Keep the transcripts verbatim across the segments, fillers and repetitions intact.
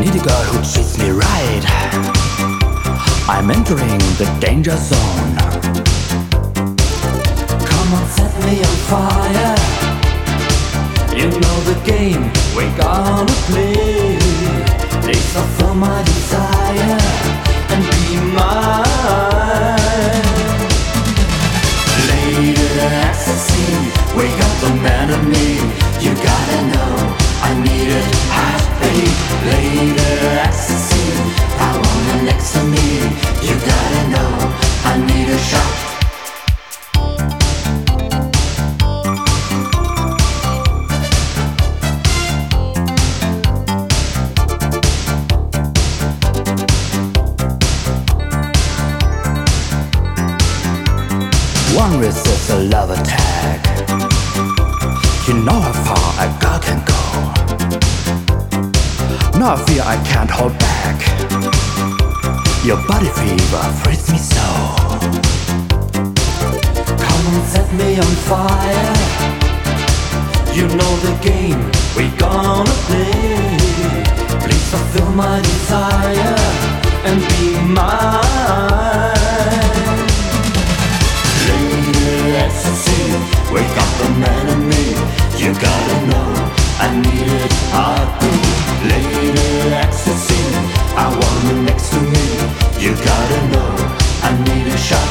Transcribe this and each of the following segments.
need a girl who treats me right. I'm entering the danger zone. Come on, set me on fire. You know the game we're gonna play. Please fulfill my desire and be mine. Lady ecstasy, wake up the man in me. You gotta know I need it heartbeat. Lady ecstasy, I want you next to me. You gotta know I need a shot. One resists a love attack. You know how far a girl can go. Now I fear I can't hold back. Your body fever frees me so. Come on, set me on fire. You know the game we're gonna play. Please fulfill my desire and be mine. Lady ecstasy, wake up the man in me. You gotta know I need it heartbeat. Lady ecstasy, I want you next to me. You gotta know I need a shot.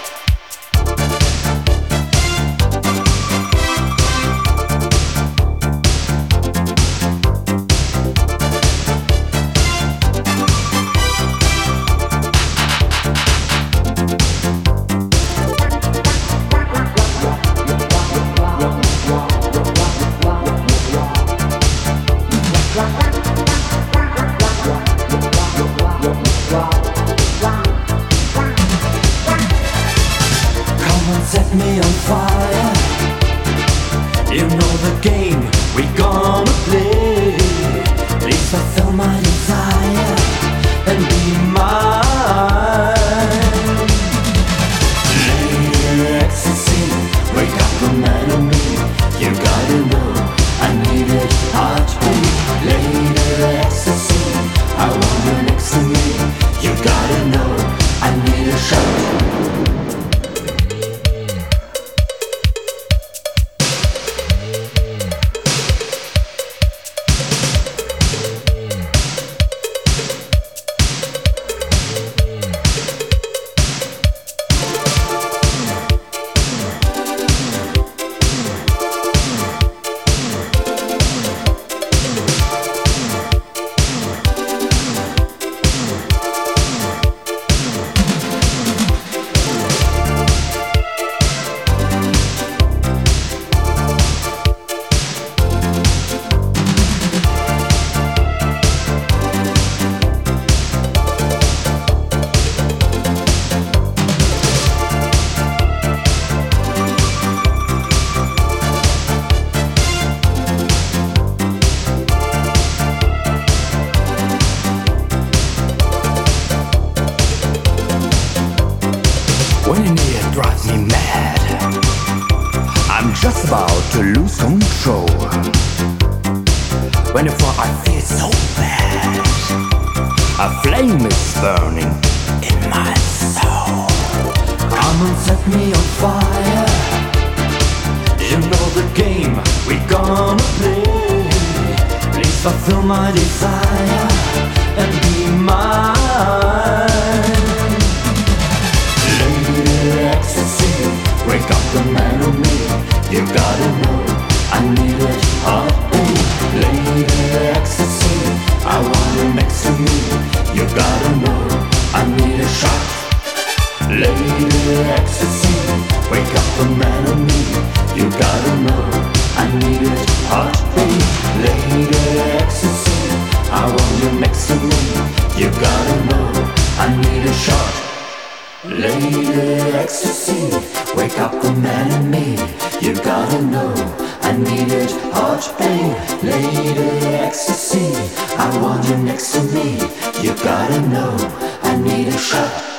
Set me on fire. You know the game we're gonna play. Please fulfill my desire and be mine. Lady ecstasy, wake up the man in me. You gotta know I need it heartbeat. Lady ecstasy, I want you next to me. You gotta know I need a shot. When you're near, it drives me mad. I'm just about to lose control. When you fall, I feel so bad. A flame is burning in my soul. Come and set me on fire. You know the game we're gonna play. Please fulfill my desire and be mine. Ecstasy, wake up the man in me. You gotta know I need it heartbeat. Lady ecstasy, I want you next to me. You gotta know I need a shot. Lady ecstasy, wake up the man in me. You gotta know I need it heartbeat. Lady ecstasy, I want you next to me. You gotta know I need a shot. Lady ecstasy, wake up the man in me. You gotta know I need it heartbeat. Lady ecstasy, I want you next to me. You gotta know I need a shot.